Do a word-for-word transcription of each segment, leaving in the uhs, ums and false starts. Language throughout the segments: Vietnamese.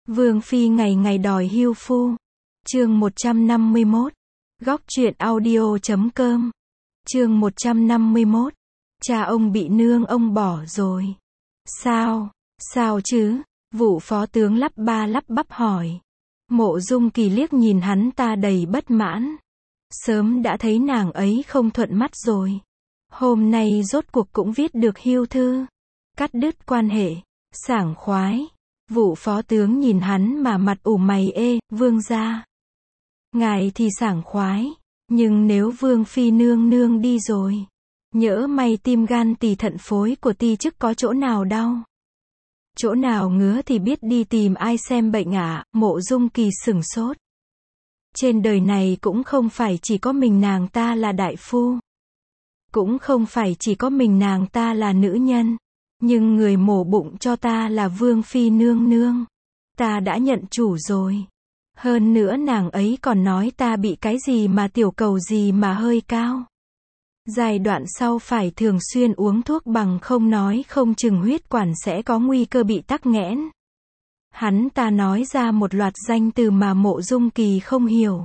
Vương phi ngày ngày đòi hưu phu. Chương một trăm năm mươi mốt. Góc truyện audio chấm com. Chương một trăm năm mươi mốt. Cha ông bị nương ông bỏ rồi. Sao? Sao chứ? Vụ phó tướng lắp ba lắp bắp hỏi. Mộ Dung Kỳ liếc nhìn hắn ta đầy bất mãn. Sớm đã thấy nàng ấy không thuận mắt rồi. Hôm nay rốt cuộc cũng viết được hưu thư. Cắt đứt quan hệ. Sảng khoái. Vụ phó tướng nhìn hắn mà mặt ủ mày ê, vương gia. Ngài thì sảng khoái. Nhưng nếu vương phi nương nương đi rồi. Nhỡ may tim gan tỳ thận phối của ti chức có chỗ nào đau. Chỗ nào ngứa thì biết đi tìm ai xem bệnh ạ, à? Mộ Dung Kỳ sửng sốt. Trên đời này cũng không phải chỉ có mình nàng ta là đại phu. Cũng không phải chỉ có mình nàng ta là nữ nhân. Nhưng người mổ bụng cho ta là vương phi nương nương. Ta đã nhận chủ rồi. Hơn nữa nàng ấy còn nói ta bị cái gì mà tiểu cầu gì mà hơi cao. Giai đoạn sau phải thường xuyên uống thuốc bằng không nói không chừng huyết quản sẽ có nguy cơ bị tắc nghẽn. Hắn ta nói ra một loạt danh từ mà Mộ Dung Kỳ không hiểu.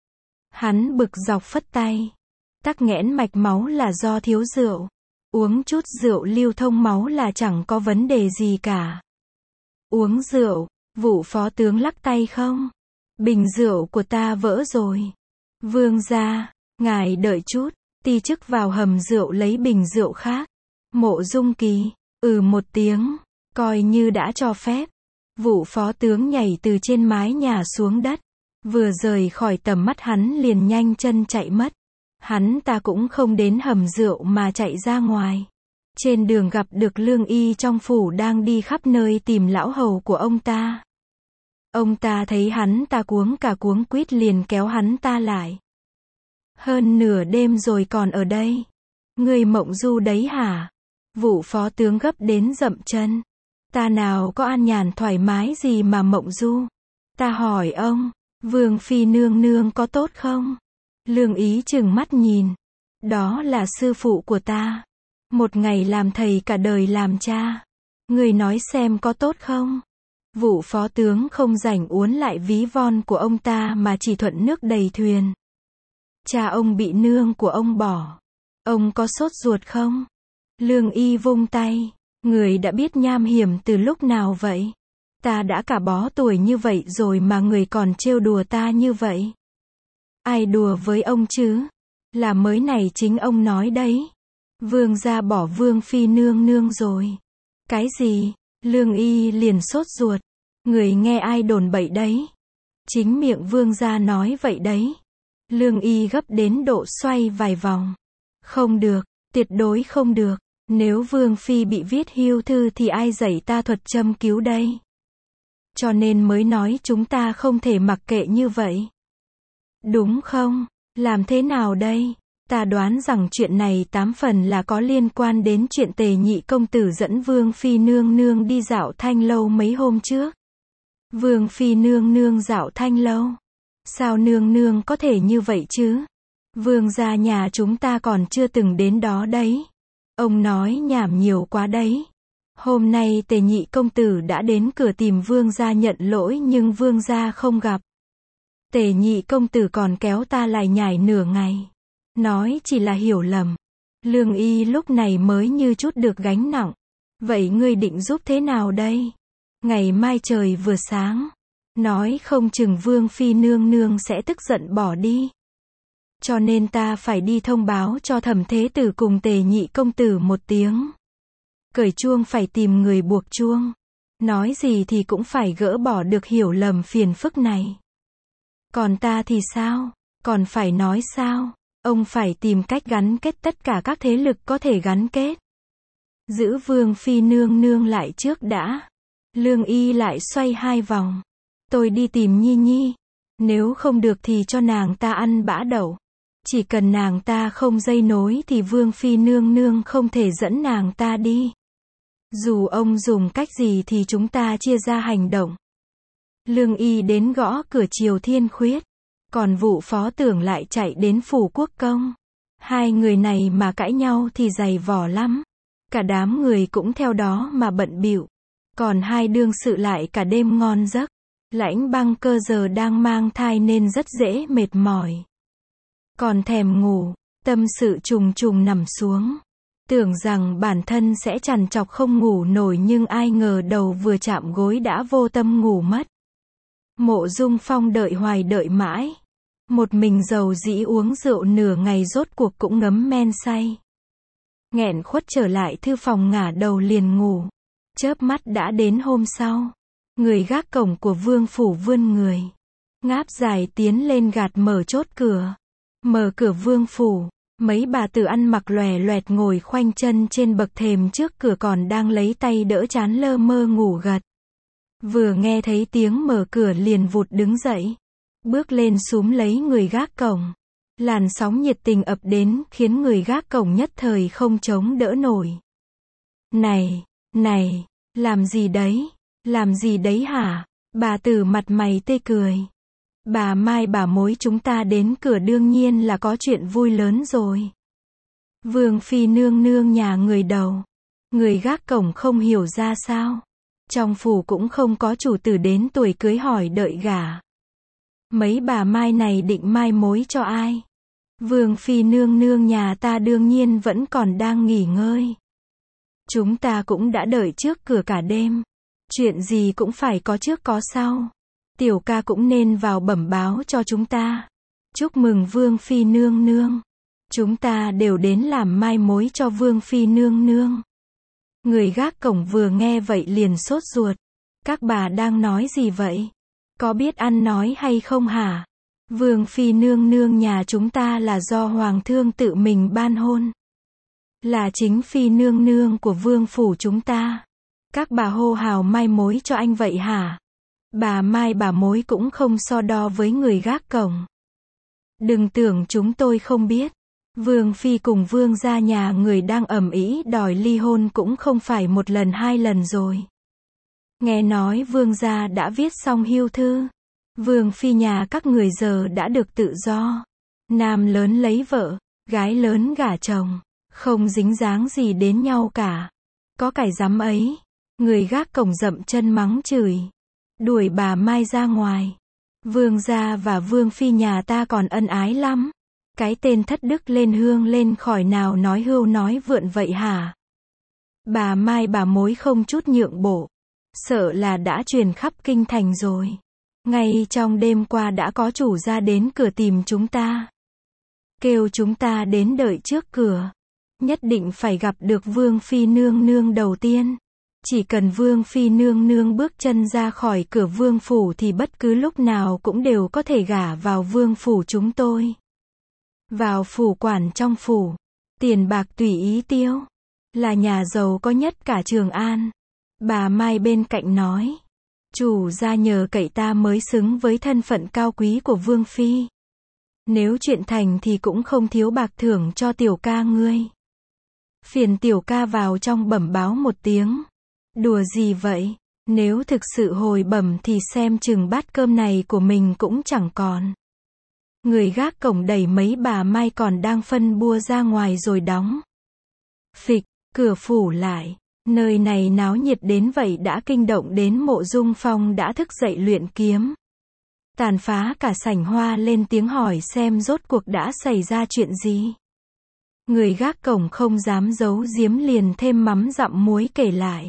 Hắn bực dọc phất tay. Tắc nghẽn mạch máu là do thiếu rượu. Uống chút rượu lưu thông máu là chẳng có vấn đề gì cả. Uống rượu, vụ phó tướng lắc tay không? Bình rượu của ta vỡ rồi. Vương gia, ngài đợi chút. Ti chức vào hầm rượu lấy bình rượu khác. Mộ Dung Kỳ, ừ một tiếng, coi như đã cho phép. Vụ phó tướng nhảy từ trên mái nhà xuống đất. Vừa rời khỏi tầm mắt hắn liền nhanh chân chạy mất. Hắn ta cũng không đến hầm rượu mà chạy ra ngoài. Trên đường gặp được lương y trong phủ đang đi khắp nơi tìm lão hầu của ông ta. Ông ta thấy hắn ta cuống cả cuống quýt liền kéo hắn ta lại. Hơn nửa đêm rồi còn ở đây. Người mộng du đấy hả? Vụ phó tướng gấp đến dậm chân. Ta nào có an nhàn thoải mái gì mà mộng du. Ta hỏi ông, vương phi nương nương có tốt không? Lương ý chừng mắt nhìn. Đó là sư phụ của ta. Một ngày làm thầy cả đời làm cha. Người nói xem có tốt không? Vụ phó tướng không rảnh uốn lại ví von của ông ta mà chỉ thuận nước đầy thuyền. Cha ông bị nương của ông bỏ. Ông có sốt ruột không? Lương y vung tay. Người đã biết nham hiểm từ lúc nào vậy? Ta đã cả bó tuổi như vậy rồi mà người còn trêu đùa ta như vậy. Ai đùa với ông chứ? Là mới này chính ông nói đấy. Vương gia bỏ vương phi nương nương rồi. Cái gì? Lương y liền sốt ruột. Người nghe ai đồn bậy đấy? Chính miệng vương gia nói vậy đấy. Lương y gấp đến độ xoay vài vòng. Không được, tuyệt đối không được. Nếu vương phi bị viết hưu thư thì ai dạy ta thuật châm cứu đây? Cho nên mới nói chúng ta không thể mặc kệ như vậy. Đúng không? Làm thế nào đây? Ta đoán rằng chuyện này tám phần là có liên quan đến chuyện Tề Nhị công tử dẫn vương phi nương nương đi dạo Thanh lâu mấy hôm trước. Vương phi nương nương dạo Thanh lâu? Sao nương nương có thể như vậy chứ? Vương gia nhà chúng ta còn chưa từng đến đó đấy. Ông nói nhảm nhiều quá đấy. Hôm nay Tề Nhị công tử đã đến cửa tìm vương gia nhận lỗi nhưng vương gia không gặp. Tề Nhị công tử còn kéo ta lại nhải nửa ngày. Nói chỉ là hiểu lầm. Lương y lúc này mới như chút được gánh nặng. Vậy ngươi định giúp thế nào đây? Ngày mai trời vừa sáng. Nói không chừng vương phi nương nương sẽ tức giận bỏ đi. Cho nên ta phải đi thông báo cho Thẩm Thế Tử cùng Tề Nhị công tử một tiếng. Cởi chuông phải tìm người buộc chuông. Nói gì thì cũng phải gỡ bỏ được hiểu lầm phiền phức này. Còn ta thì sao? Còn phải nói sao? Ông phải tìm cách gắn kết tất cả các thế lực có thể gắn kết. Giữ vương phi nương nương lại trước đã. Lương y lại xoay hai vòng. Tôi đi tìm Nhi Nhi. Nếu không được thì cho nàng ta ăn bã đậu. Chỉ cần nàng ta không dây nối thì vương phi nương nương không thể dẫn nàng ta đi. Dù ông dùng cách gì thì chúng ta chia ra hành động. Lương y đến gõ cửa Triều Thiên Khuyết. Còn vụ phó tưởng lại chạy đến phủ quốc công. Hai người này mà cãi nhau thì dày vò lắm. Cả đám người cũng theo đó mà bận bịu. Còn hai đương sự lại cả đêm ngon giấc. Lãnh Băng Cơ giờ đang mang thai nên rất dễ mệt mỏi. Còn thèm ngủ, tâm sự trùng trùng nằm xuống. Tưởng rằng bản thân sẽ trằn trọc không ngủ nổi nhưng ai ngờ đầu vừa chạm gối đã vô tâm ngủ mất. Mộ Dung Phong đợi hoài đợi mãi. Một mình dầu dĩ uống rượu nửa ngày rốt cuộc cũng ngấm men say. Nghẹn khuất trở lại thư phòng ngả đầu liền ngủ. Chớp mắt đã đến hôm sau. Người gác cổng của vương phủ vươn người. Ngáp dài tiến lên gạt mở chốt cửa. Mở cửa vương phủ. Mấy bà tử ăn mặc lòe loẹt ngồi khoanh chân trên bậc thềm trước cửa còn đang lấy tay đỡ chán lơ mơ ngủ gật. Vừa nghe thấy tiếng mở cửa liền vụt đứng dậy. Bước lên súm lấy người gác cổng. Làn sóng nhiệt tình ập đến khiến người gác cổng nhất thời không chống đỡ nổi. Này, này, làm gì đấy? Làm gì đấy hả? Bà tử mặt mày tê cười. Bà Mai bà mối chúng ta đến cửa đương nhiên là có chuyện vui lớn rồi. Vương phi nương nương nhà người đầu. Người gác cổng không hiểu ra sao. Trong phủ cũng không có chủ tử đến tuổi cưới hỏi đợi gả. Mấy bà Mai này định mai mối cho ai? Vương phi nương nương nhà ta đương nhiên vẫn còn đang nghỉ ngơi. Chúng ta cũng đã đợi trước cửa cả đêm. Chuyện gì cũng phải có trước có sau. Tiểu ca cũng nên vào bẩm báo cho chúng ta. Chúc mừng Vương phi nương nương. Chúng ta đều đến làm mai mối cho Vương phi nương nương. Người gác cổng vừa nghe vậy liền sốt ruột. Các bà đang nói gì vậy? Có biết ăn nói hay không hả? Vương phi nương nương nhà chúng ta là do hoàng thương tự mình ban hôn. Là chính phi nương nương của vương phủ chúng ta. Các bà hô hào mai mối cho anh vậy hả? Bà Mai bà mối cũng không so đo với người gác cổng. Đừng tưởng chúng tôi không biết. Vương phi cùng vương gia nhà người đang ầm ĩ đòi ly hôn cũng không phải một lần hai lần rồi. Nghe nói vương gia đã viết xong hưu thư. Vương phi nhà các người giờ đã được tự do. Nam lớn lấy vợ, gái lớn gả chồng. Không dính dáng gì đến nhau cả. Có cái dám ấy. Người gác cổng dậm chân mắng chửi. Đuổi bà Mai ra ngoài. Vương gia và vương phi nhà ta còn ân ái lắm. Cái tên thất đức lên hương lên khỏi nào nói hưu nói vượn vậy hả? Bà Mai bà mối không chút nhượng bộ. Sợ là đã truyền khắp kinh thành rồi. Ngay trong đêm qua đã có chủ gia đến cửa tìm chúng ta. Kêu chúng ta đến đợi trước cửa. Nhất định phải gặp được vương phi nương nương đầu tiên. Chỉ cần vương phi nương nương bước chân ra khỏi cửa vương phủ thì bất cứ lúc nào cũng đều có thể gả vào vương phủ chúng tôi. Vào phủ quản trong phủ. Tiền bạc tùy ý tiêu. Là nhà giàu có nhất cả Trường An. Bà Mai bên cạnh nói. Chủ gia nhờ cậy ta mới xứng với thân phận cao quý của vương phi. Nếu chuyện thành thì cũng không thiếu bạc thưởng cho tiểu ca ngươi. Phiền tiểu ca vào trong bẩm báo một tiếng. Đùa gì vậy? Nếu thực sự hồi bẩm thì xem chừng bát cơm này của mình cũng chẳng còn. Người gác cổng đẩy mấy bà Mai còn đang phân bua ra ngoài rồi đóng. Phịch, cửa phủ lại. Nơi này náo nhiệt đến vậy đã kinh động đến Mộ Dung Phong đã thức dậy luyện kiếm. Tàn phá cả sảnh hoa lên tiếng hỏi xem rốt cuộc đã xảy ra chuyện gì. Người gác cổng không dám giấu giếm liền thêm mắm dặm muối kể lại.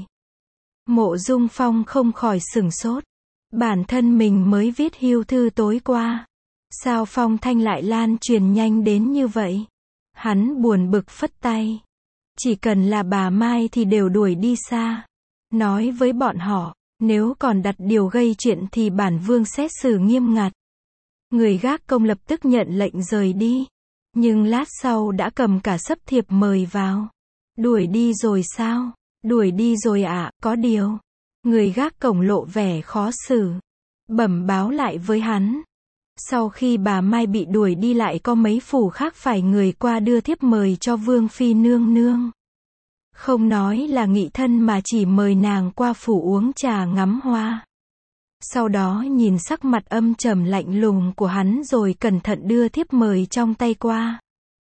Mộ Dung Phong không khỏi sửng sốt. Bản thân mình mới viết hưu thư tối qua. Sao phong thanh lại lan truyền nhanh đến như vậy? Hắn buồn bực phất tay. Chỉ cần là bà Mai thì đều đuổi đi xa. Nói với bọn họ, nếu còn đặt điều gây chuyện thì bản vương xét xử nghiêm ngặt. Người gác công lập tức nhận lệnh rời đi. Nhưng lát sau đã cầm cả sấp thiệp mời vào. Đuổi đi rồi sao? Đuổi đi rồi ạ, à, có điều. Người gác cổng lộ vẻ khó xử. Bẩm báo lại với hắn. Sau khi bà Mai bị đuổi đi lại có mấy phủ khác phải người qua đưa thiếp mời cho vương phi nương nương. Không nói là nghị thân mà chỉ mời nàng qua phủ uống trà ngắm hoa. Sau đó nhìn sắc mặt âm trầm lạnh lùng của hắn rồi cẩn thận đưa thiếp mời trong tay qua.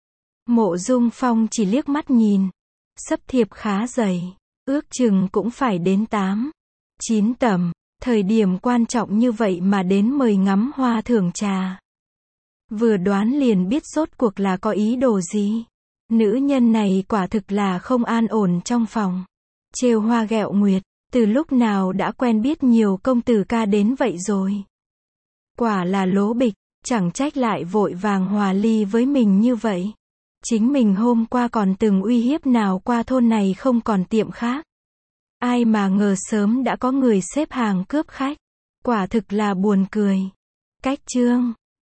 Mộ Dung Phong chỉ liếc mắt nhìn. Sấp thiệp khá dày. Ước chừng cũng phải đến tám, chín tầm. Thời điểm quan trọng như vậy mà đến mời ngắm hoa thưởng trà. Vừa đoán liền biết rốt cuộc là có ý đồ gì. Nữ nhân này quả thực là không an ổn trong phòng. Trêu hoa ghẹo nguyệt, từ lúc nào đã quen biết nhiều công tử ca đến vậy rồi. Quả là lố bịch, chẳng trách lại vội vàng hòa ly với mình như vậy. Chính mình hôm qua còn từng uy hiếp nào qua thôn này không còn tiệm khác. Ai mà ngờ sớm đã có người xếp hàng cướp khách. Quả thực là buồn cười. Cách chương